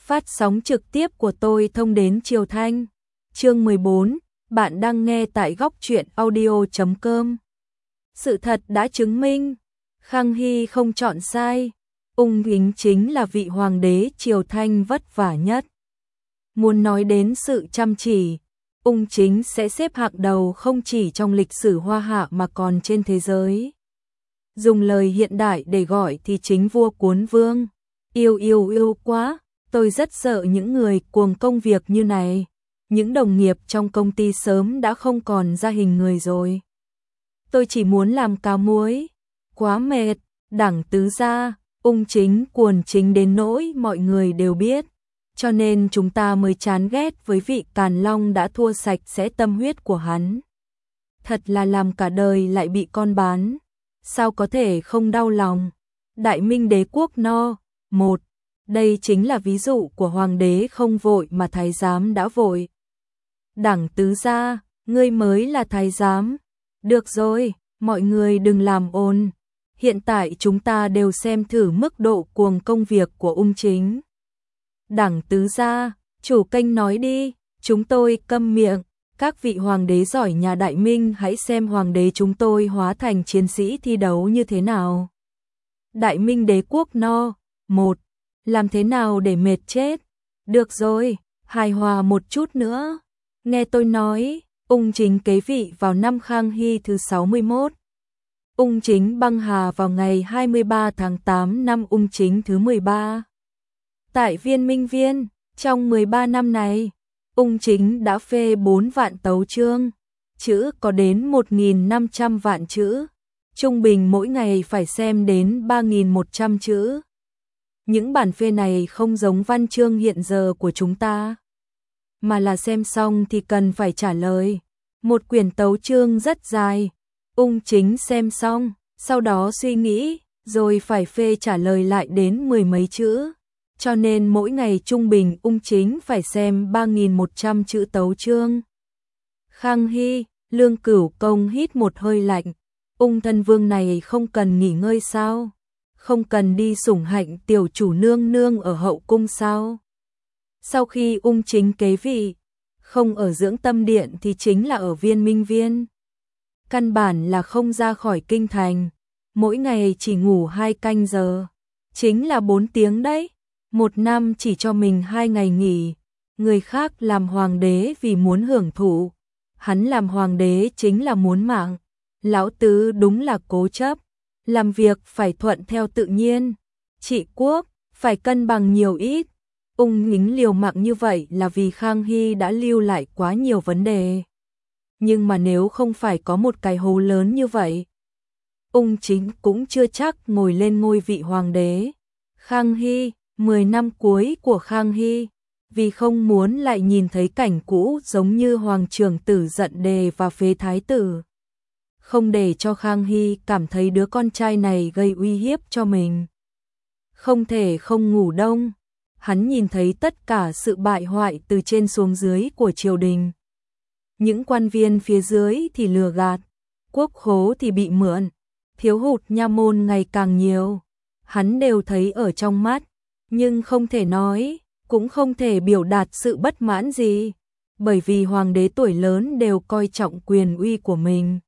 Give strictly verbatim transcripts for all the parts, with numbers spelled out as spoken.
phát sóng trực tiếp của tôi thông đến Triều Thanh. Chương mười bốn, bạn đang nghe tại góc truyện audio chấm com. Sự thật đã chứng minh, Khang Hy không chọn sai, Ung Kính chính là vị hoàng đế Triều Thanh vất vả nhất. Muốn nói đến sự chăm chỉ, Ung Chính sẽ xếp hạng đầu không chỉ trong lịch sử Hoa Hạ mà còn trên thế giới. Dùng lời hiện đại để gọi thì chính vua cuốn vương. Yêu yêu yêu quá, tôi rất sợ những người cuồng công việc như này. Những đồng nghiệp trong công ty sớm đã không còn ra hình người rồi. Tôi chỉ muốn làm cá muối. Quá mệt, Đảng tứ gia, Ung Chính cuồng chính đến nỗi mọi người đều biết. Cho nên chúng ta mới chán ghét với vị Càn Long đã thua sạch sẽ tâm huyết của hắn. Thật là làm cả đời lại bị con bán. Sao có thể không đau lòng? Đại Minh đế quốc no. Một. Đây chính là ví dụ của hoàng đế không vội mà thái giám đã vội. Đảng tứ gia, ngươi mới là thái giám. Được rồi, mọi người đừng làm ồn. Hiện tại chúng ta đều xem thử mức độ cuồng công việc của Ung Chính. Đảng tứ gia, chủ kênh nói đi, chúng tôi câm miệng. Các vị hoàng đế giỏi nhà Đại Minh hãy xem hoàng đế chúng tôi hóa thành chiến sĩ thi đấu như thế nào. Đại Minh đế quốc no. Một. Làm thế nào để mệt chết? Được rồi, hài hòa một chút nữa. Nghe tôi nói, Ung Chính kế vị vào năm Khang Hy thứ sáu mươi mốt. Ung Chính băng hà vào ngày hai mươi ba tháng tám năm Ung Chính thứ mười ba. Tại Viên Minh Viên, trong mười ba năm này, Ung Chính đã phê bốn vạn tấu chương, chữ có đến một nghìn năm trăm vạn chữ, trung bình mỗi ngày phải xem đến ba nghìn một trăm chữ. Những bản phê này không giống văn chương hiện giờ của chúng ta, mà là xem xong thì cần phải trả lời. Một quyển tấu chương rất dài, Ung Chính xem xong, sau đó suy nghĩ, rồi phải phê trả lời lại đến mười mấy chữ. Cho nên mỗi ngày trung bình Ung Chính phải xem ba nghìn một trăm chữ tấu chương. Khang Hy, Lương Cửu Công hít một hơi lạnh. Ung thân vương này không cần nghỉ ngơi sao? Không cần đi sủng hạnh tiểu chủ nương nương ở hậu cung sao? Sau khi Ung Chính kế vị, không ở dưỡng tâm điện thì chính là ở Viên Minh Viên. Căn bản là không ra khỏi kinh thành, mỗi ngày chỉ ngủ hai canh giờ, chính là bốn tiếng đấy. Một năm chỉ cho mình hai ngày nghỉ, người khác làm hoàng đế vì muốn hưởng thụ, hắn làm hoàng đế chính là muốn mạng. Lão tứ đúng là cố chấp, làm việc phải thuận theo tự nhiên, trị quốc phải cân bằng nhiều ít. Ung Kính liều mạng như vậy là vì Khang Hy đã lưu lại quá nhiều vấn đề. Nhưng mà nếu không phải có một cái hố lớn như vậy, Ung Chính cũng chưa chắc ngồi lên ngôi vị hoàng đế. Khang Hy, mười năm cuối của Khang Hy, vì không muốn lại nhìn thấy cảnh cũ giống như hoàng trưởng tử giận đề và phế thái tử. Không để cho Khang Hy cảm thấy đứa con trai này gây uy hiếp cho mình. Không thể không ngủ đông, hắn nhìn thấy tất cả sự bại hoại từ trên xuống dưới của triều đình. Những quan viên phía dưới thì lừa gạt, quốc khố thì bị mượn, thiếu hụt nha môn ngày càng nhiều. Hắn đều thấy ở trong mắt, nhưng không thể nói, cũng không thể biểu đạt sự bất mãn gì, bởi vì hoàng đế tuổi lớn đều coi trọng quyền uy của mình.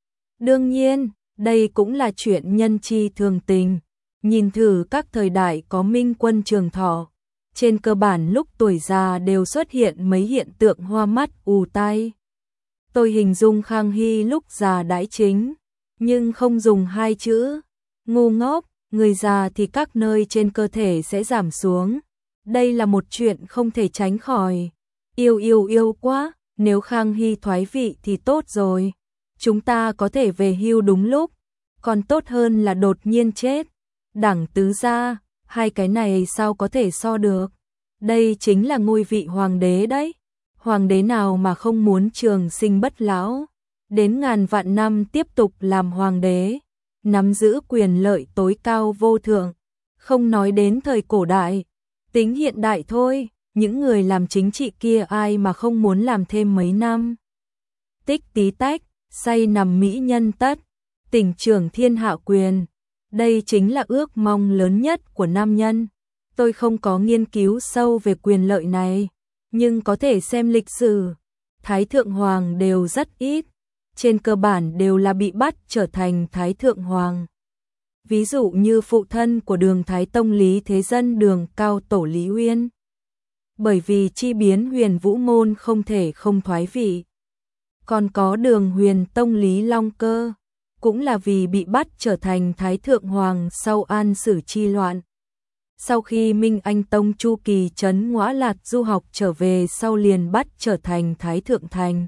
Đương nhiên, đây cũng là chuyện nhân chi thường tình. Nhìn thử các thời đại có minh quân trường thọ, trên cơ bản lúc tuổi già đều xuất hiện mấy hiện tượng hoa mắt ù tai. Tôi hình dung Khang Hy lúc già đãi chính, nhưng không dùng hai chữ ngu ngốc. Người già thì các nơi trên cơ thể sẽ giảm xuống. Đây là một chuyện không thể tránh khỏi. Yêu yêu yêu quá, nếu Khang Hy thoái vị thì tốt rồi. Chúng ta có thể về hưu đúng lúc, còn tốt hơn là đột nhiên chết. Đảng tứ gia, hai cái này sao có thể so được. Đây chính là ngôi vị hoàng đế đấy. Hoàng đế nào mà không muốn trường sinh bất lão, đến ngàn vạn năm tiếp tục làm hoàng đế, nắm giữ quyền lợi tối cao vô thượng. Không nói đến thời cổ đại, tính hiện đại thôi, những người làm chính trị kia ai mà không muốn làm thêm mấy năm. Tích tí tách, say nằm mỹ nhân tất, tỉnh trưởng thiên hạ quyền. Đây chính là ước mong lớn nhất của nam nhân. Tôi không có nghiên cứu sâu về quyền lợi này, nhưng có thể xem lịch sử. Thái thượng hoàng đều rất ít, trên cơ bản đều là bị bắt trở thành thái thượng hoàng. Ví dụ như phụ thân của Đường Thái Tông Lý Thế Dân Đường Cao Tổ Lý Uyên. Bởi vì chi biến Huyền Vũ Môn không thể không thoái vị. Còn có Đường Huyền Tông Lý Long Cơ, cũng là vì bị bắt trở thành thái thượng hoàng sau An Sử chi loạn. Sau khi Minh Anh Tông Chu Kỳ Trấn Ngõa Lạt du học trở về sau liền bắt trở thành thái thượng thành.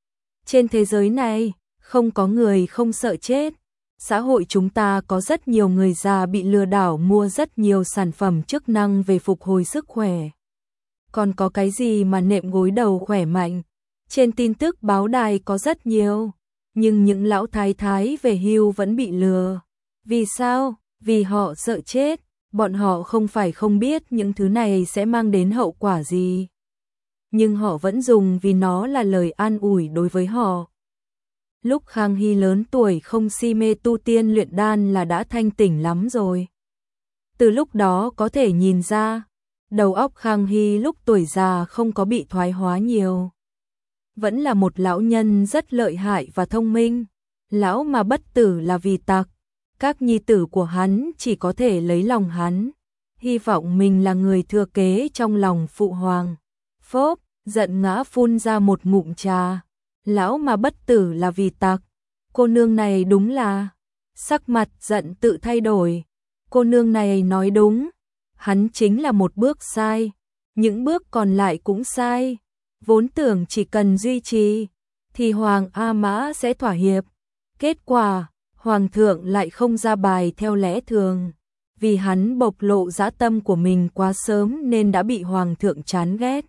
Trên thế giới này, không có người không sợ chết. Xã hội chúng ta có rất nhiều người già bị lừa đảo mua rất nhiều sản phẩm chức năng về phục hồi sức khỏe. Còn có cái gì mà nệm gối đầu khỏe mạnh? Trên tin tức báo đài có rất nhiều, nhưng những lão thái thái về hưu vẫn bị lừa. Vì sao? Vì họ sợ chết, bọn họ không phải không biết những thứ này sẽ mang đến hậu quả gì. Nhưng họ vẫn dùng vì nó là lời an ủi đối với họ. Lúc Khang Hy lớn tuổi không si mê tu tiên luyện đan là đã thanh tỉnh lắm rồi. Từ lúc đó có thể nhìn ra, đầu óc Khang Hy lúc tuổi già không có bị thoái hóa nhiều. Vẫn là một lão nhân rất lợi hại và thông minh. Lão mà bất tử là vì tặc. Các nhi tử của hắn chỉ có thể lấy lòng hắn. Hy vọng mình là người thừa kế trong lòng phụ hoàng. Phốp, giận ngã phun ra một ngụm trà. Lão mà bất tử là vì tặc. Cô nương này đúng là... Sắc mặt giận tự thay đổi. Cô nương này nói đúng. Hắn chính là một bước sai. Những bước còn lại cũng sai. Vốn tưởng chỉ cần duy trì, thì Hoàng A Mã sẽ thỏa hiệp. Kết quả, Hoàng thượng lại không ra bài theo lẽ thường. Vì hắn bộc lộ dã tâm của mình quá sớm nên đã bị Hoàng thượng chán ghét.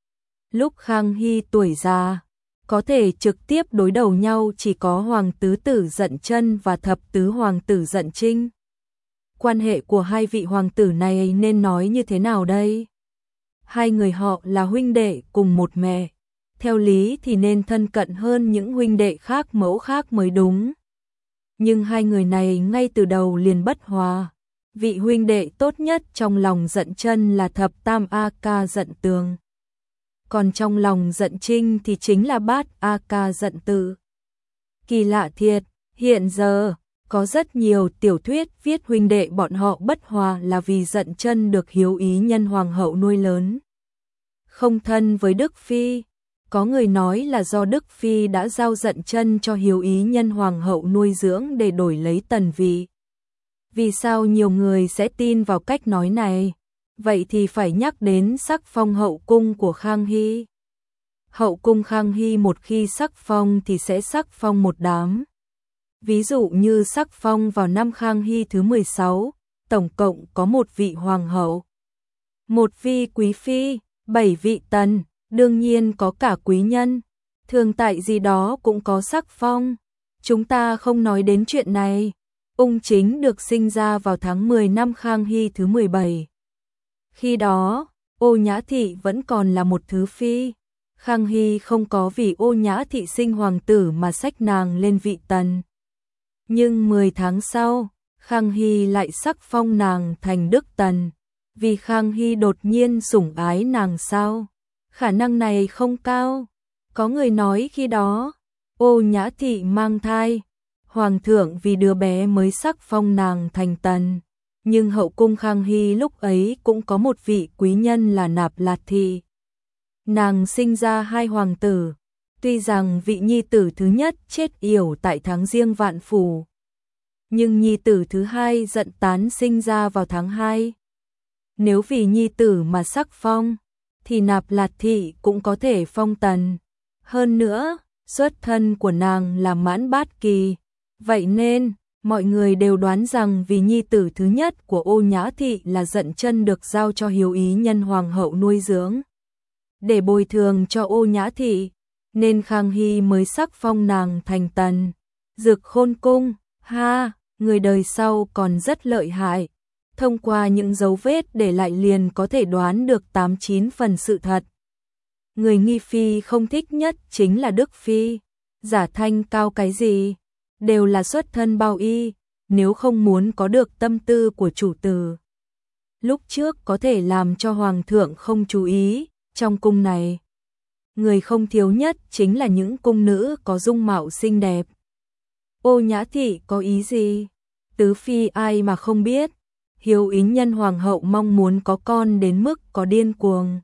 Lúc Khang Hy tuổi già, có thể trực tiếp đối đầu nhau chỉ có Hoàng tứ tử Dận Chân và thập tứ Hoàng tử Dận Trinh. Quan hệ của hai vị hoàng tử này nên nói như thế nào đây? Hai người họ là huynh đệ cùng một mẹ. Theo lý thì nên thân cận hơn những huynh đệ khác mẫu khác mới đúng. Nhưng hai người này ngay từ đầu liền bất hòa. Vị huynh đệ tốt nhất trong lòng Dận Chân là thập tam A Ca Dận Tường. Còn trong lòng Dận Trinh thì chính là bát A Ca Dận Tự. Kỳ lạ thiệt, hiện giờ có rất nhiều tiểu thuyết viết huynh đệ bọn họ bất hòa là vì Dận Chân được Hiếu Ý Nhân hoàng hậu nuôi lớn. Không thân với Đức Phi, có người nói là do Đức Phi đã giao Dận Chân cho Hiếu Ý Nhân hoàng hậu nuôi dưỡng để đổi lấy tần vị. Vì sao nhiều người sẽ tin vào cách nói này? Vậy thì phải nhắc đến sắc phong hậu cung của Khang Hy. Hậu cung Khang Hy một khi sắc phong thì sẽ sắc phong một đám. Ví dụ như sắc phong vào năm Khang Hy thứ mười sáu, tổng cộng có một vị hoàng hậu, một vị quý phi, bảy vị tần, đương nhiên có cả quý nhân, thường tại gì đó cũng có sắc phong. Chúng ta không nói đến chuyện này. Ung Chính được sinh ra vào tháng mười năm Khang Hy thứ mười bảy. Khi đó, Ô Nhã Thị vẫn còn là một thứ phi. Khang Hy không có vì Ô Nhã Thị sinh hoàng tử mà xách nàng lên vị tần. Nhưng mười tháng sau, Khang Hy lại sắc phong nàng thành đức tần. Vì Khang Hy đột nhiên sủng ái nàng sao? Khả năng này không cao. Có người nói khi đó, Ô Nhã Thị mang thai. Hoàng thượng vì đứa bé mới sắc phong nàng thành tần. Nhưng hậu cung Khang Hy lúc ấy cũng có một vị quý nhân là Nạp Lạt Thị. Nàng sinh ra hai hoàng tử. Tuy rằng vị nhi tử thứ nhất chết yểu tại tháng Giêng Vạn Phủ, nhưng nhi tử thứ hai Dận Tán sinh ra vào tháng hai. Nếu vì nhi tử mà sắc phong, thì Nạp Lạt Thị cũng có thể phong tần. Hơn nữa, xuất thân của nàng là Mãn Bát Kỳ. Vậy nên, mọi người đều đoán rằng vì nhi tử thứ nhất của Ô Nhã Thị là Dận Chân được giao cho Hiếu Ý Nhân hoàng hậu nuôi dưỡng. Để bồi thường cho Ô Nhã Thị, nên Khang Hy mới sắc phong nàng thành tần. Dược Khôn Cung, ha, người đời sau còn rất lợi hại. Thông qua những dấu vết để lại liền có thể đoán được tám chín phần sự thật. Người nghi phi không thích nhất chính là Đức Phi. Giả thanh cao cái gì? Đều là xuất thân bao y, nếu không muốn có được tâm tư của chủ tử, lúc trước có thể làm cho hoàng thượng không chú ý, trong cung này người không thiếu nhất chính là những cung nữ có dung mạo xinh đẹp. Ô Nhã Thị có ý gì? Tứ phi ai mà không biết, Hiếu Yến Nhân hoàng hậu mong muốn có con đến mức có điên cuồng.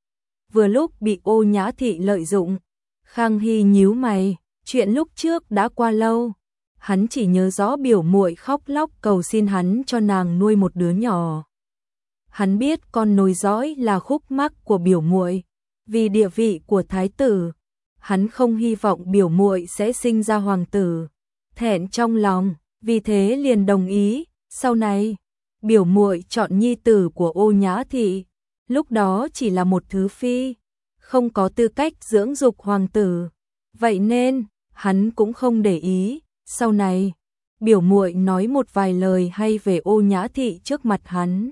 Vừa lúc bị Ô Nhã Thị lợi dụng, Khang Hy nhíu mày, chuyện lúc trước đã qua lâu, hắn chỉ nhớ rõ biểu muội khóc lóc cầu xin hắn cho nàng nuôi một đứa nhỏ. Hắn biết con nối dõi là khúc mắc của biểu muội, vì địa vị của thái tử, hắn không hy vọng biểu muội sẽ sinh ra hoàng tử. Thẹn trong lòng, vì thế liền đồng ý, sau này biểu muội chọn nhi tử của Ô Nhã Thị, lúc đó chỉ là một thứ phi, không có tư cách dưỡng dục hoàng tử, vậy nên hắn cũng không để ý. Sau này, biểu muội nói một vài lời hay về Ô Nhã Thị trước mặt hắn.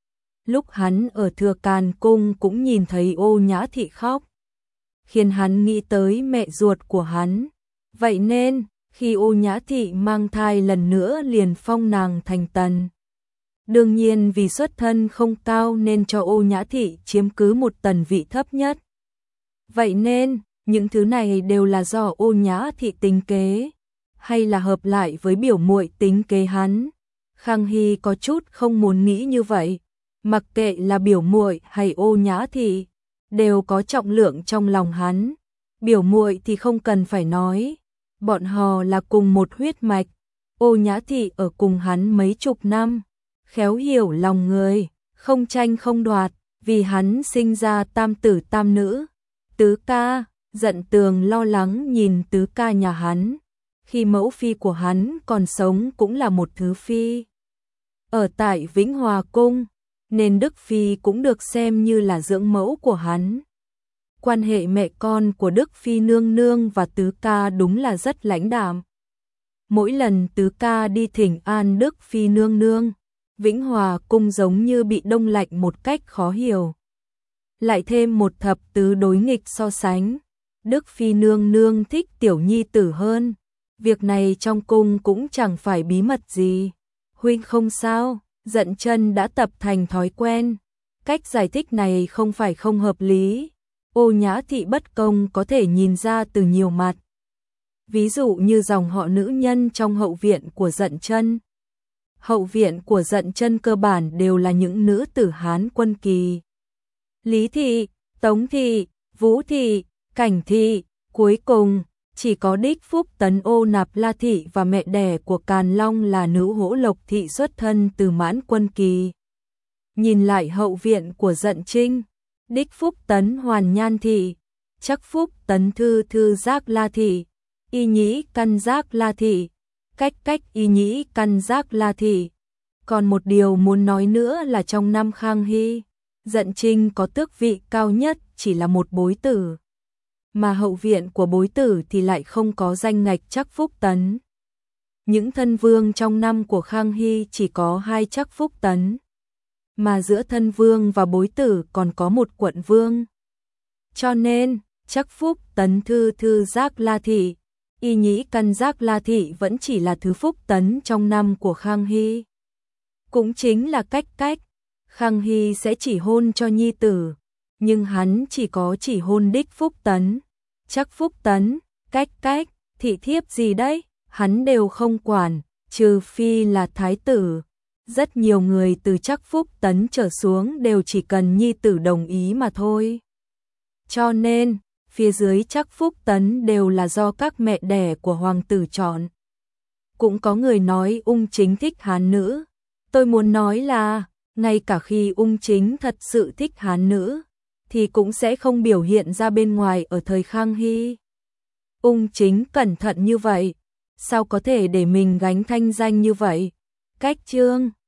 Lúc hắn ở Thừa Càn cung cũng nhìn thấy Ô Nhã Thị khóc, khiến hắn nghĩ tới mẹ ruột của hắn. Vậy nên, khi Ô Nhã Thị mang thai lần nữa liền phong nàng thành tần. Đương nhiên vì xuất thân không cao nên cho Ô Nhã Thị chiếm cứ một tần vị thấp nhất. Vậy nên, những thứ này đều là do Ô Nhã Thị tính kế, hay là hợp lại với biểu muội tính kế hắn. Khang Hy có chút không muốn nghĩ như vậy, mặc kệ là biểu muội hay Ô Nhã Thị, đều có trọng lượng trong lòng hắn. Biểu muội thì không cần phải nói, bọn họ là cùng một huyết mạch. Ô Nhã Thị ở cùng hắn mấy chục năm, khéo hiểu lòng người, không tranh không đoạt, vì hắn sinh ra tam tử tam nữ. Tứ ca, Dận Tường lo lắng nhìn tứ ca nhà hắn, khi mẫu phi của hắn còn sống cũng là một thứ phi. Ở tại Vĩnh Hòa Cung, nên Đức Phi cũng được xem như là dưỡng mẫu của hắn. Quan hệ mẹ con của Đức Phi nương nương và tứ ca đúng là rất lãnh đạm. Mỗi lần tứ ca đi thỉnh an Đức Phi nương nương, Vĩnh Hòa Cung giống như bị đông lạnh một cách khó hiểu. Lại thêm một thập tứ đối nghịch so sánh, Đức Phi nương nương thích tiểu nhi tử hơn. Việc này trong cung cũng chẳng phải bí mật gì. Huynh không sao, Dận Chân đã tập thành thói quen. Cách giải thích này không phải không hợp lý. Ô Nhã Thị bất công có thể nhìn ra từ nhiều mặt. Ví dụ như dòng họ nữ nhân trong hậu viện của Dận Chân. Hậu viện của Dận Chân cơ bản đều là những nữ tử Hán quân kỳ. Lý Thị, Tống Thị, Vũ Thị, Cảnh Thị, cuối cùng chỉ có đích Phúc Tấn Ô Nạp La Thị và mẹ đẻ của Càn Long là nữ Hỗ Lộc Thị xuất thân từ Mãn quân kỳ. Nhìn lại hậu viện của Dận Trinh, đích Phúc Tấn Hoàn Nhan Thị, chắc Phúc Tấn Thư Thư Giác La Thị, Y Nhĩ Căn Giác La Thị, cách cách Y Nhĩ Căn Giác La Thị. Còn một điều muốn nói nữa là trong năm Khang Hy, Dận Trinh có tước vị cao nhất chỉ là một bối tử, mà hậu viện của bối tử thì lại không có danh ngạch chắc Phúc Tấn. Những thân vương trong năm của Khang Hy chỉ có hai chắc Phúc Tấn, mà giữa thân vương và bối tử còn có một quận vương. Cho nên, chắc Phúc Tấn Thư Thư Giác La Thị, Y Nhĩ Căn Giác La Thị vẫn chỉ là thứ Phúc Tấn trong năm của Khang Hy. Cũng chính là cách cách, Khang Hy sẽ chỉ hôn cho nhi tử, nhưng hắn chỉ có chỉ hôn đích Phúc Tấn, chắc Phúc Tấn, cách cách, thị thiếp gì đấy, hắn đều không quản, trừ phi là thái tử. Rất nhiều người từ chắc Phúc Tấn trở xuống đều chỉ cần nhi tử đồng ý mà thôi. Cho nên, phía dưới chắc Phúc Tấn đều là do các mẹ đẻ của hoàng tử chọn. Cũng có người nói Ung Chính thích Hán nữ. Tôi muốn nói là, ngay cả khi Ung Chính thật sự thích Hán nữ, thì cũng sẽ không biểu hiện ra bên ngoài ở thời Khang Hy. Ung Chính cẩn thận như vậy, sao có thể để mình gánh thanh danh như vậy? Cách chương